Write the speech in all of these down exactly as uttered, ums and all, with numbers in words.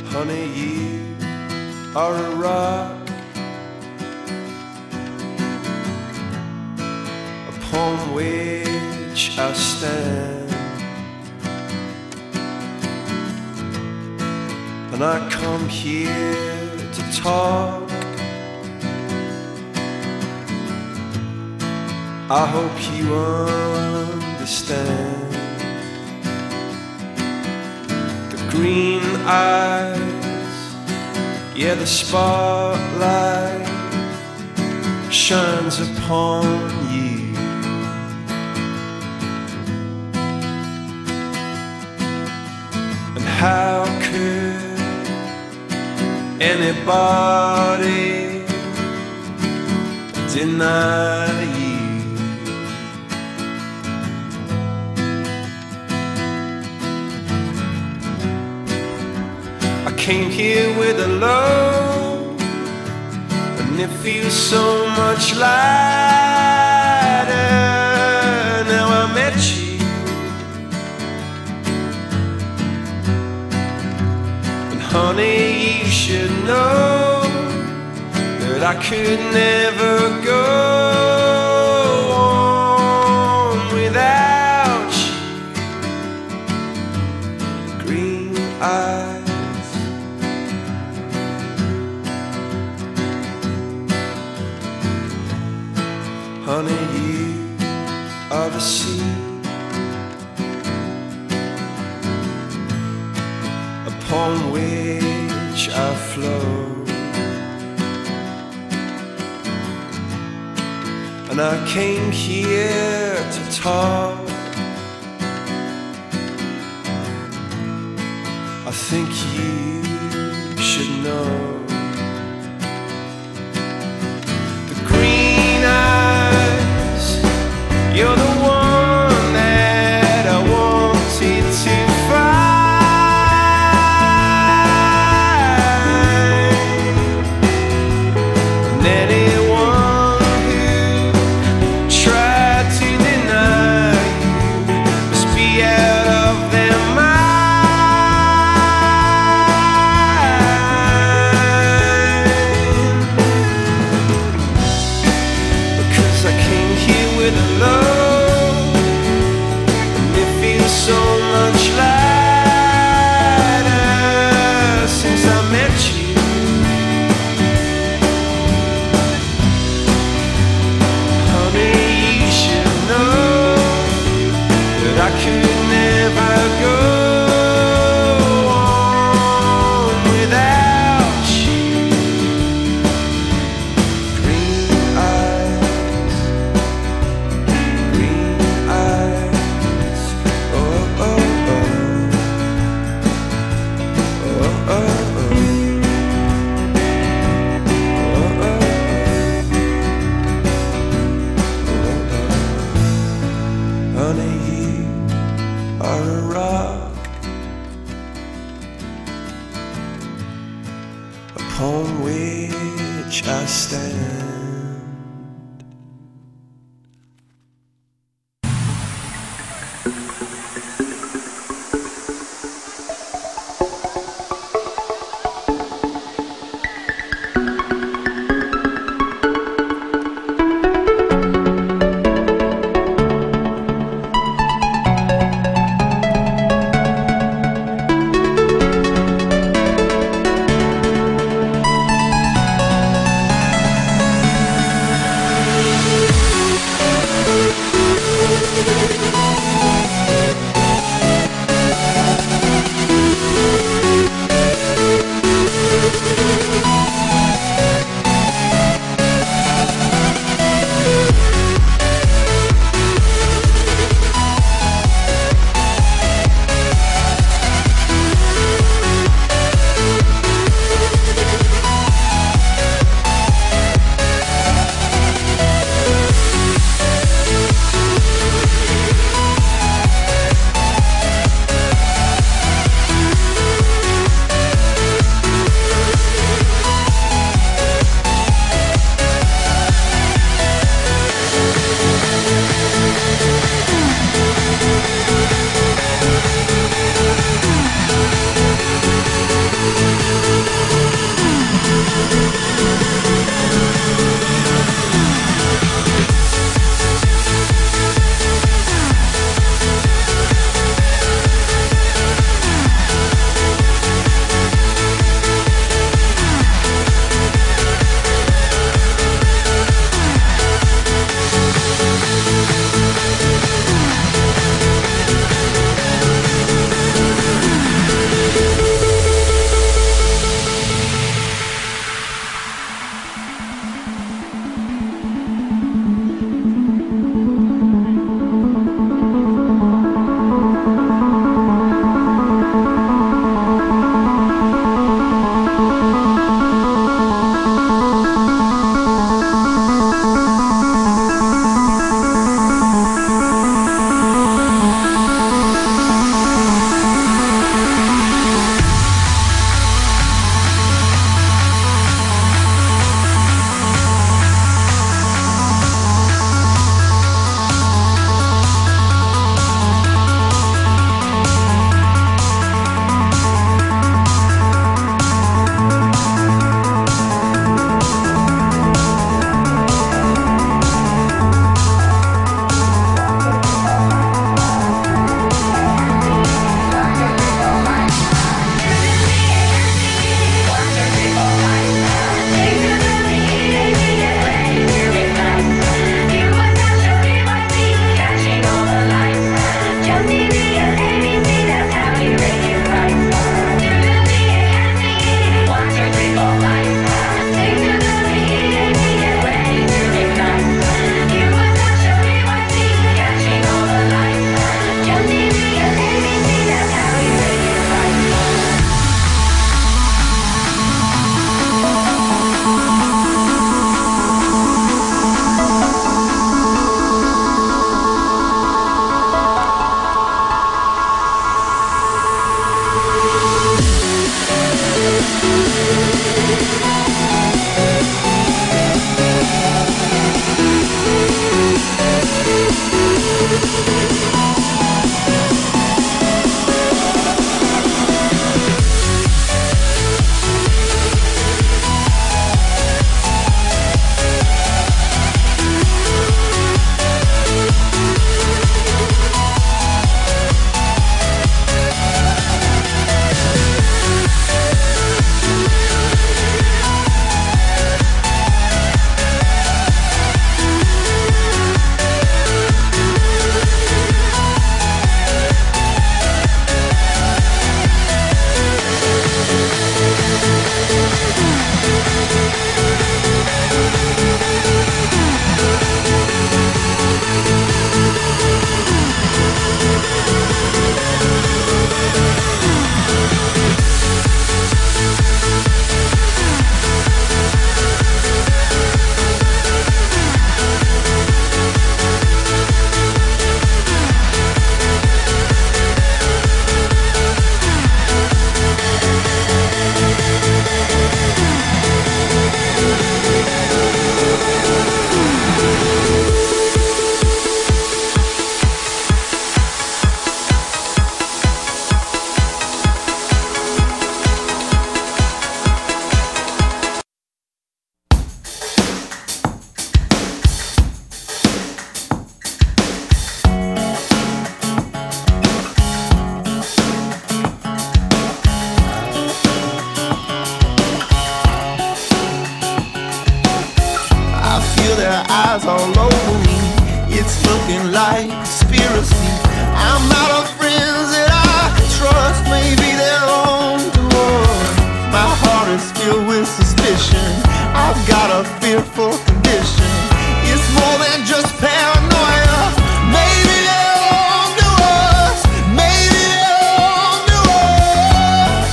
Honey, you are a rock upon which I stand, and I come here to talk. I hope you understand. The green eyes, yeah, the spotlight shines upon you. And how could anybody deny you? I came here with a load, and it feels so much lighter now I met you. And honey, you should know that I could never go on without you. Green eyes, honey, you are the sea upon which I flow, and I came here to talk. I think you should know. You're the one that I wanted to find, and anyone who tried to deny you must be out of their mind. Because I came here with a love so much lighter since I met you. Honey, you should know that I could never go on without you. Green eyes, green eyes. Oh, oh, oh, oh. Honey, you are a rock upon which I stand. looking like conspiracy. I'm out of friends that I can trust. Maybe they're on to us. My heart is filled with suspicion. I've got a fearful condition. It's more than just paranoia. Maybe they're on to us. Maybe they're on to us.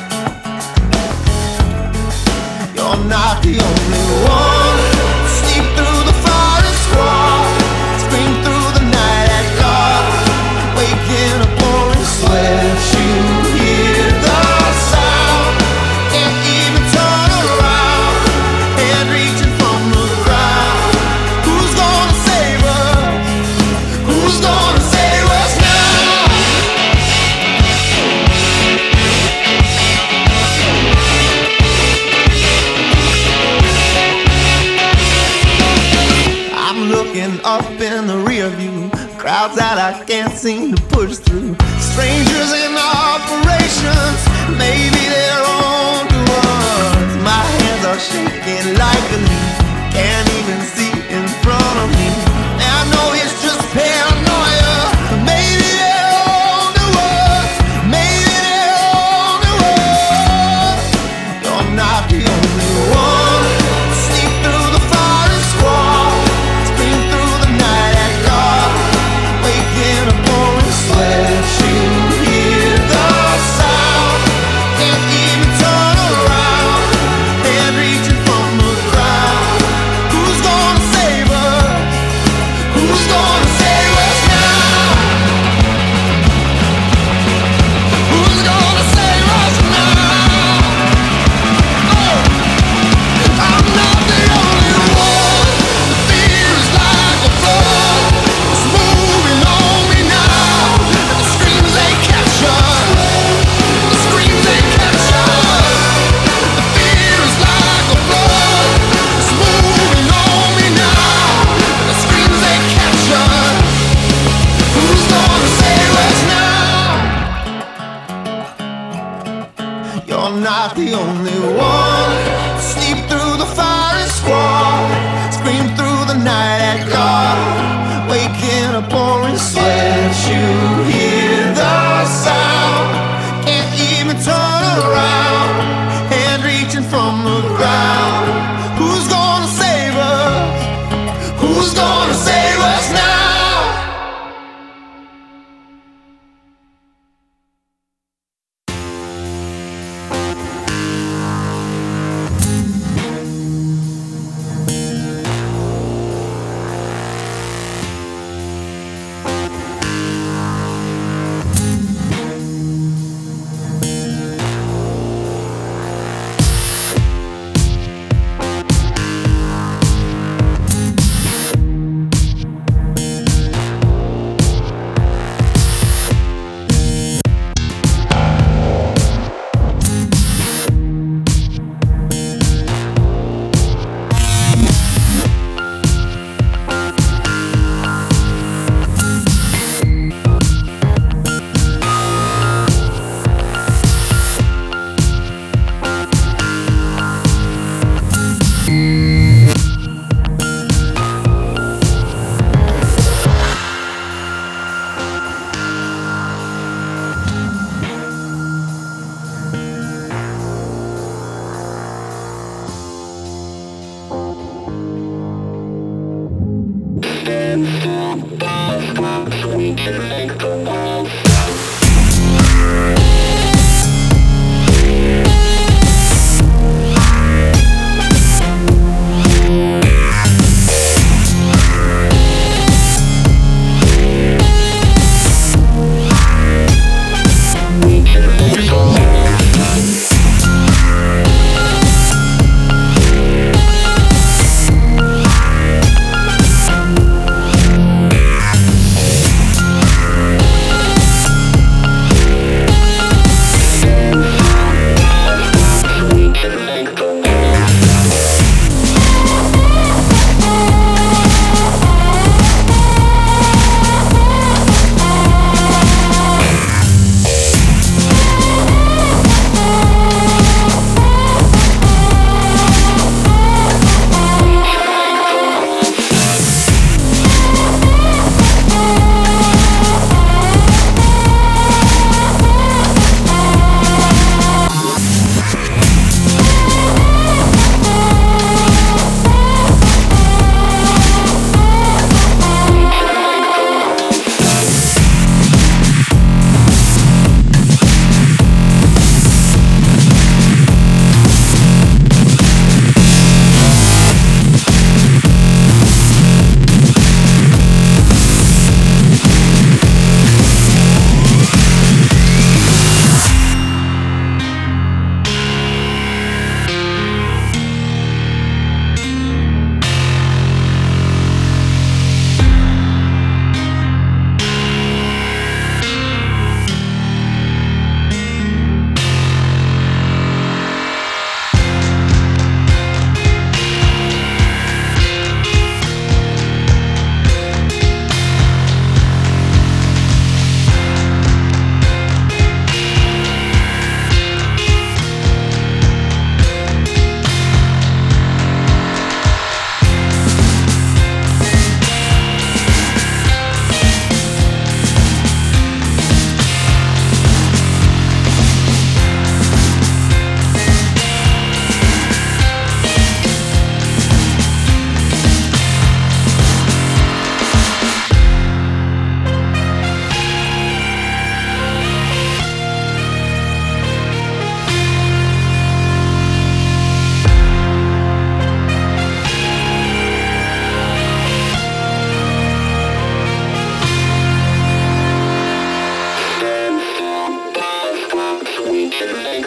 You're not the only one. Sleep through the forest wall. Scream through the night at dark. Waking up pouring sweat. You hear the sound. Can't even turn around. Hand reaching from the ground. Who's gonna save us? Who's gonna save us now? I'm looking up in the rear view. Crowds that I can't seem to push through. Strangers in operations. Maybe they're on to us. My hands are shaking like a leaf. Can't even see in front of me. And I know it's just paranoia. Maybe they're on to us. Maybe they're on to us. You're not the only one. Sleep through the forest wall. Scream through the night at dark. Waking up pouring sweat. You hear the sound. Can't even turn around. Hand reaching from the ground. Who's gonna save us? Who's gonna save us now? Who's gonna save us now? Oh, I'm not the only one. The fear is like a flood. It's moving on me now. The screams they capture. The screams they capture. The fear is like a flood. It's moving on me now. The screams they capture. Who's gonna save us now? You're not the only one. Sleep through the forest wall. Scream through the night at dark. Waking up pouring sweat. You hear the sound. Can't even turn around. Hand reaching from the ground. Who's gonna save us? Who's gonna save us now?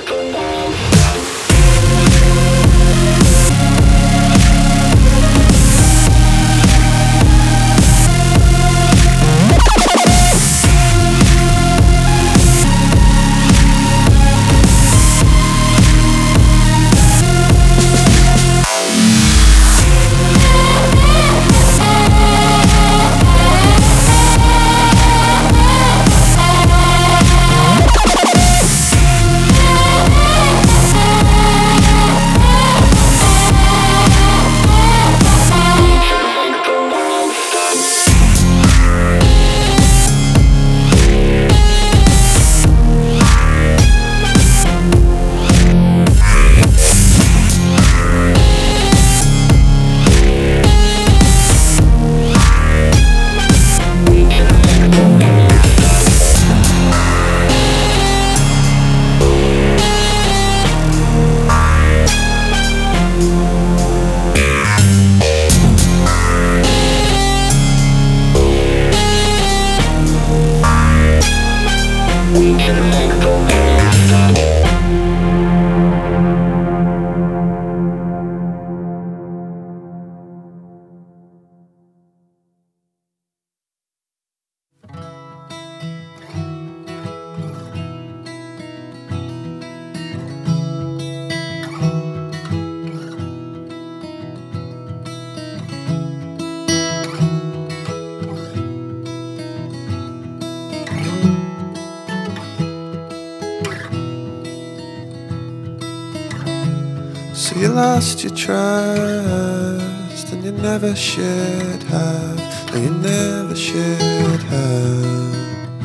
So you lost your trust, and you never should have. No, you never should have.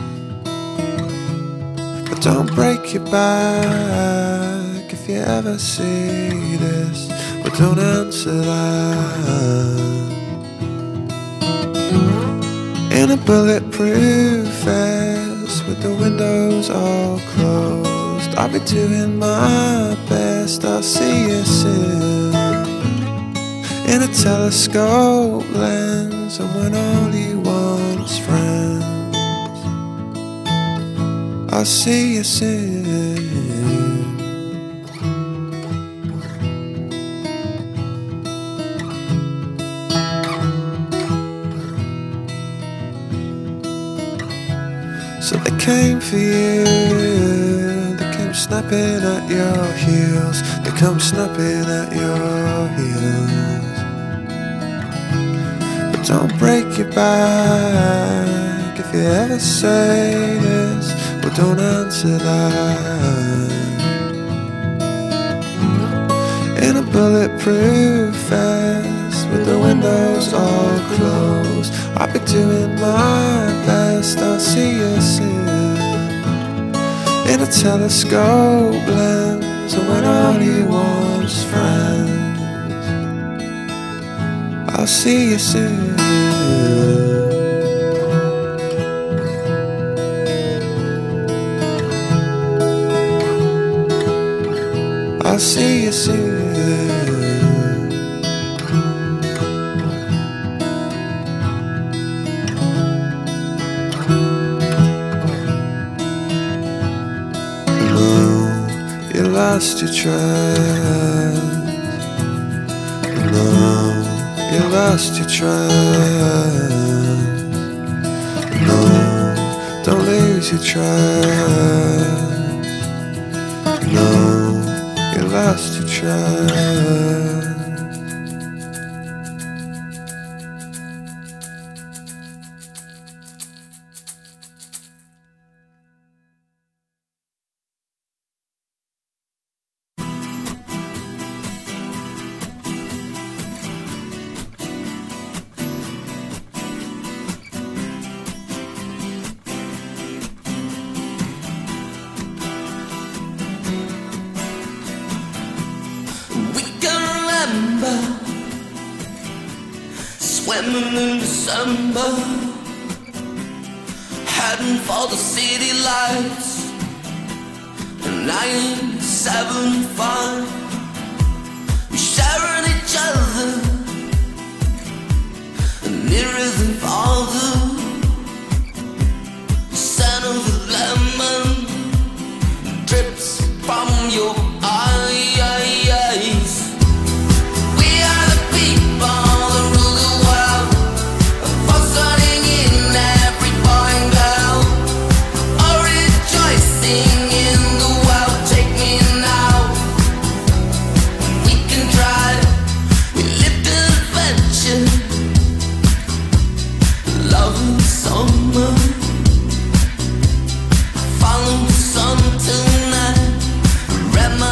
But don't break your back if you ever see this. But don't answer that. In a bulletproof vest with the windows all closed, I'll be doing my best. I'll see you soon. In a telescope lens, and when all you want is friends, I'll see you soon. So they came for you, they came snapping at your heels, they come snapping at your heels. But don't break your back if you ever say this, well don't answer that. In a bulletproof vest with the windows all closed, I'll be doing my best. I'll see you soon. In a telescope lens, and when all you want is friends, I'll see you soon. I'll see you soon. You lost your trust. No, you lost your trust. No, don't lose your trust. No, you lost your trust. Swimming in December, heading for the city lights. nine seven five, we're sharing each other, nearer than farther. The scent of the lemon drips from your eyes. We are the people that rule the world, pulsating in every boy and girl, all rejoicing in the world. Take me now, we can try. We lived an adventure, love and summer. Follow the sun tonight, read my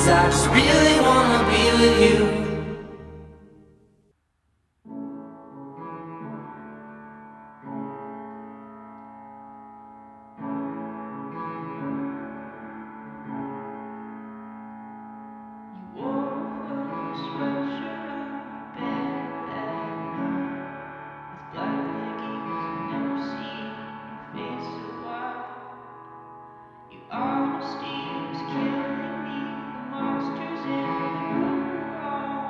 'cause I just really wanna be with you. Honesty was killing me. The monsters in the room were all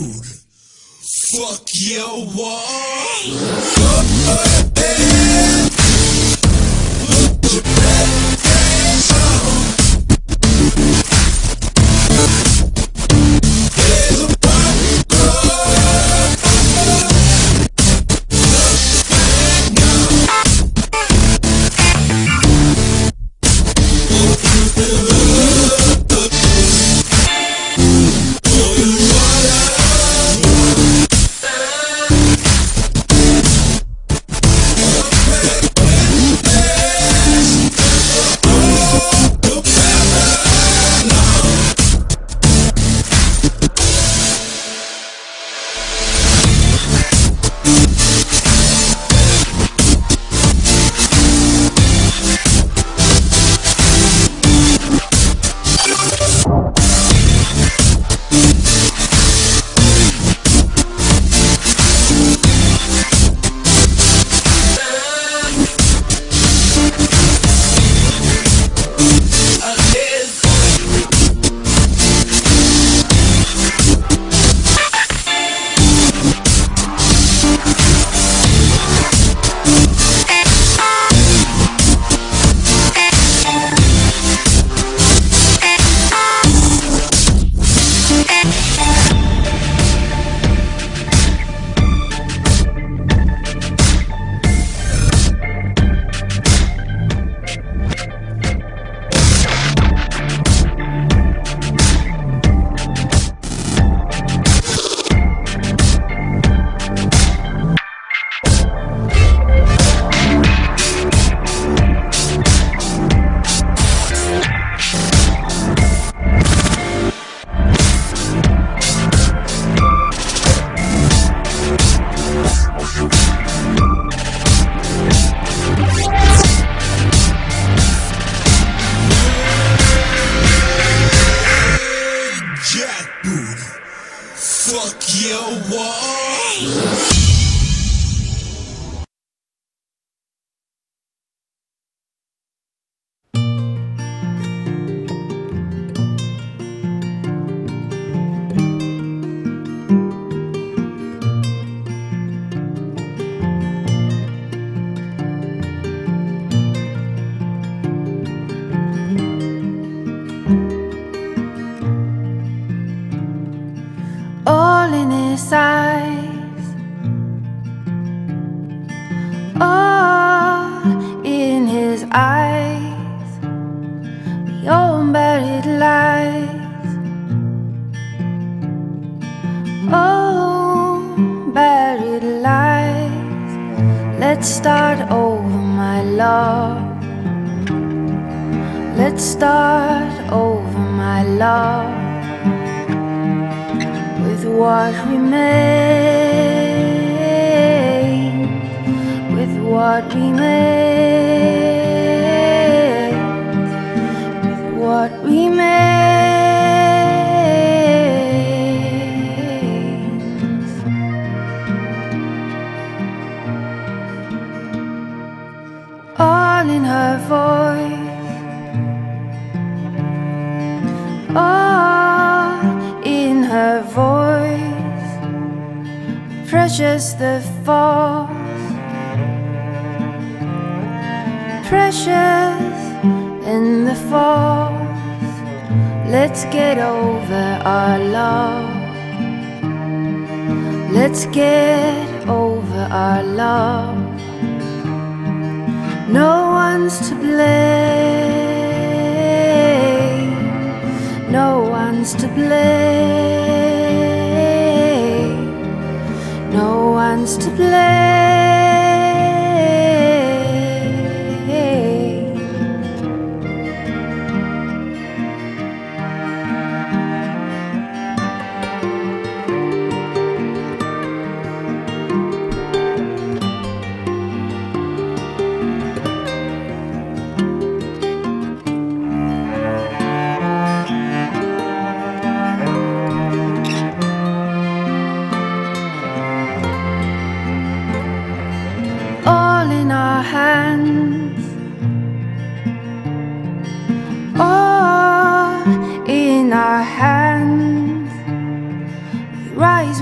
jackboot. Fuck your wall. All in his eyes, all in his eyes, your unburied lies, oh, buried lies. Let's start over, my love. Let's start over, my love. With what remains, with what remains, with what remains. All in her voice, all in her voice, precious the falls, precious in the falls. Let's get over our love. Let's get over our love. No one's to blame. No one's to blame. No one's to blame.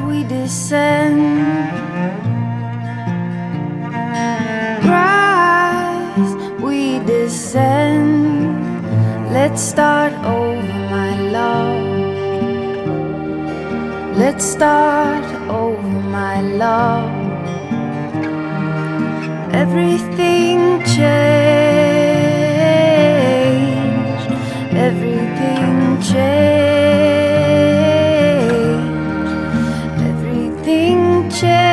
we descend. Rise, we descend. Let's start over, my love. Let's start over, my love. Everything changed. Everything changed. Everything changed.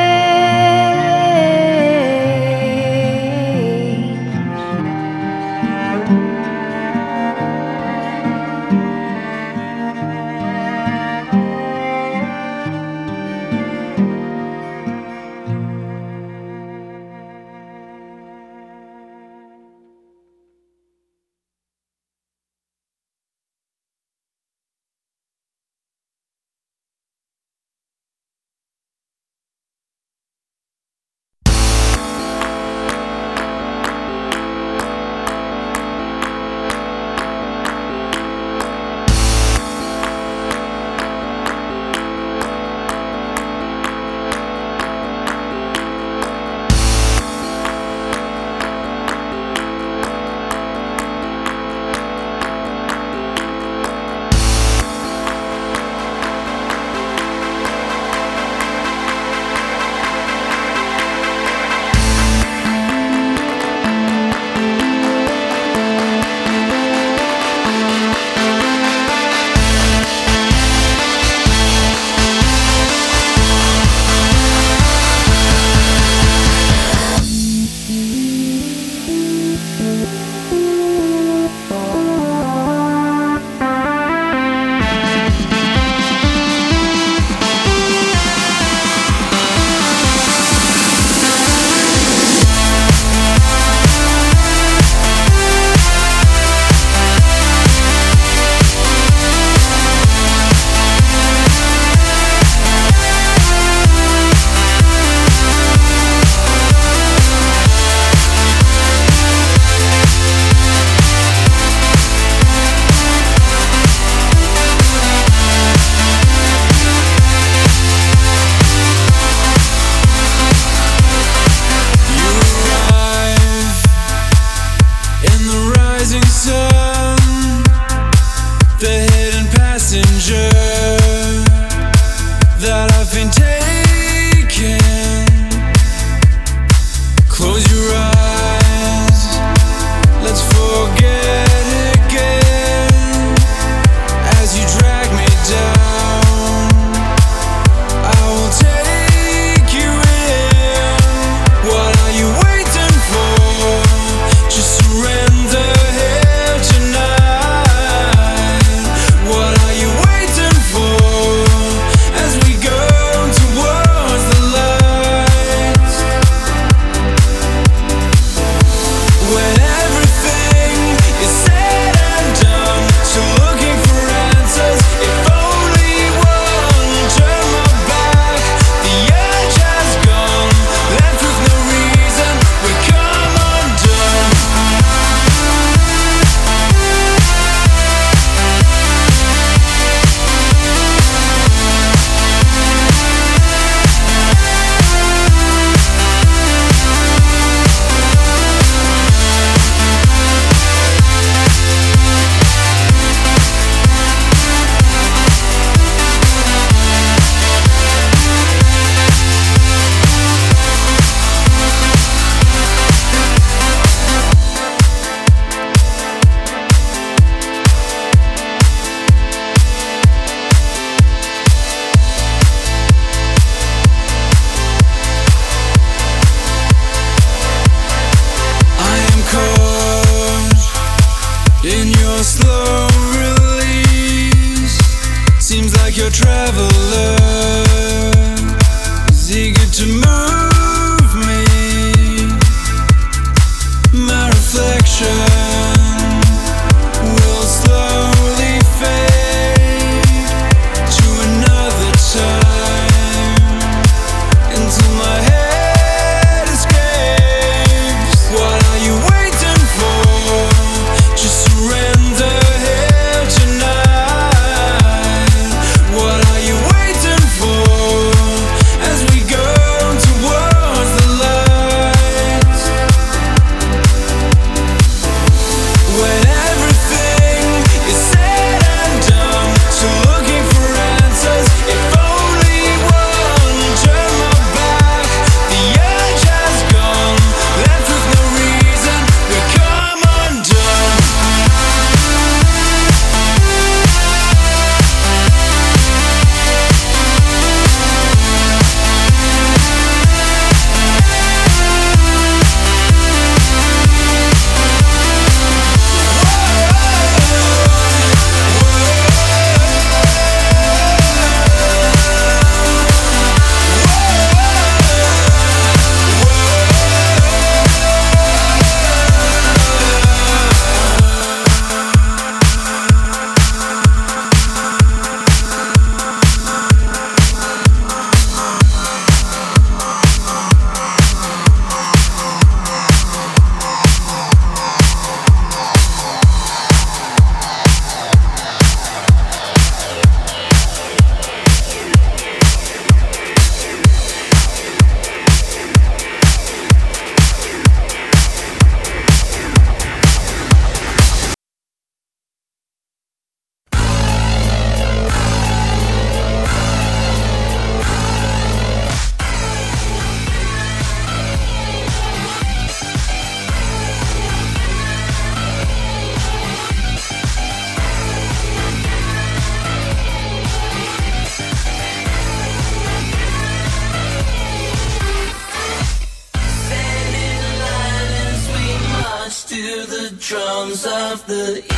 drums of the east.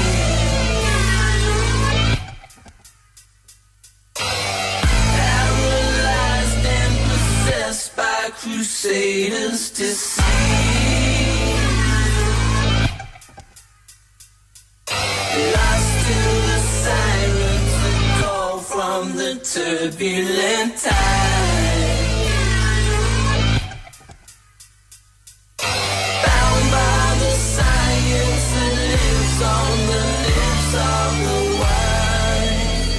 Paralyzed and possessed by crusaders to see. Lost to the sirens that call from the turbulent tide. Bound by the science that lives on the lips of the wise.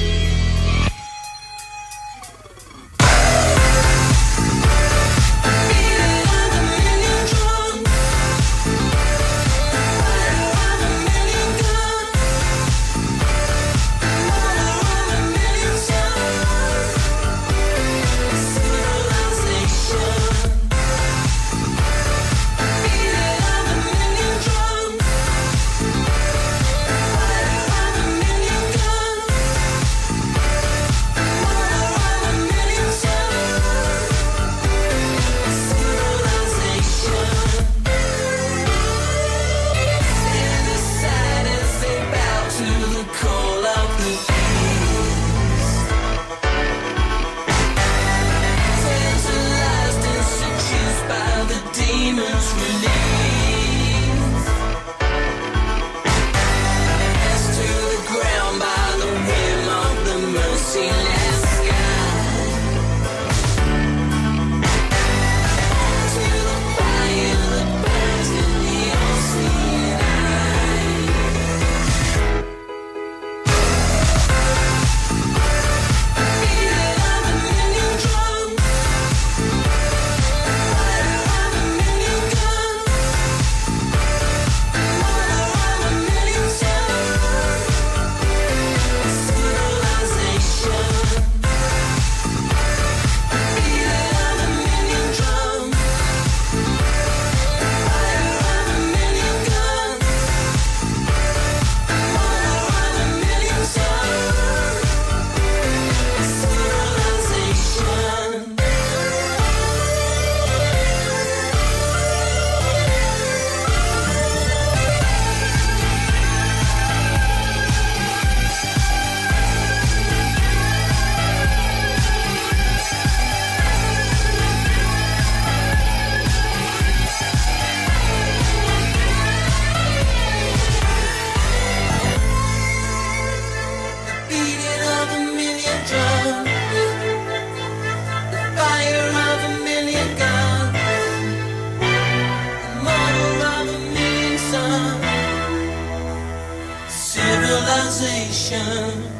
Beating of a million drums, fire of a million guns, mother of a million sons, civilization. Beating of a million drums, fire of a million guns, mother of a million sons, civilization. Stand aside as they bow to the call of the beast. Tantalized and seduced by the demon's release. Cast to the ground by the whim of the merciless sky. To the fire that burns in the all-seeing eye. Beating of a million drums, fire of a million guns, mother of a million sons, civilization. Beating of a million drums, fire of a million guns, mother of a million sons, civilization. Beating of a million drums, the fire of a million guns, the mother of a million sons, civilization.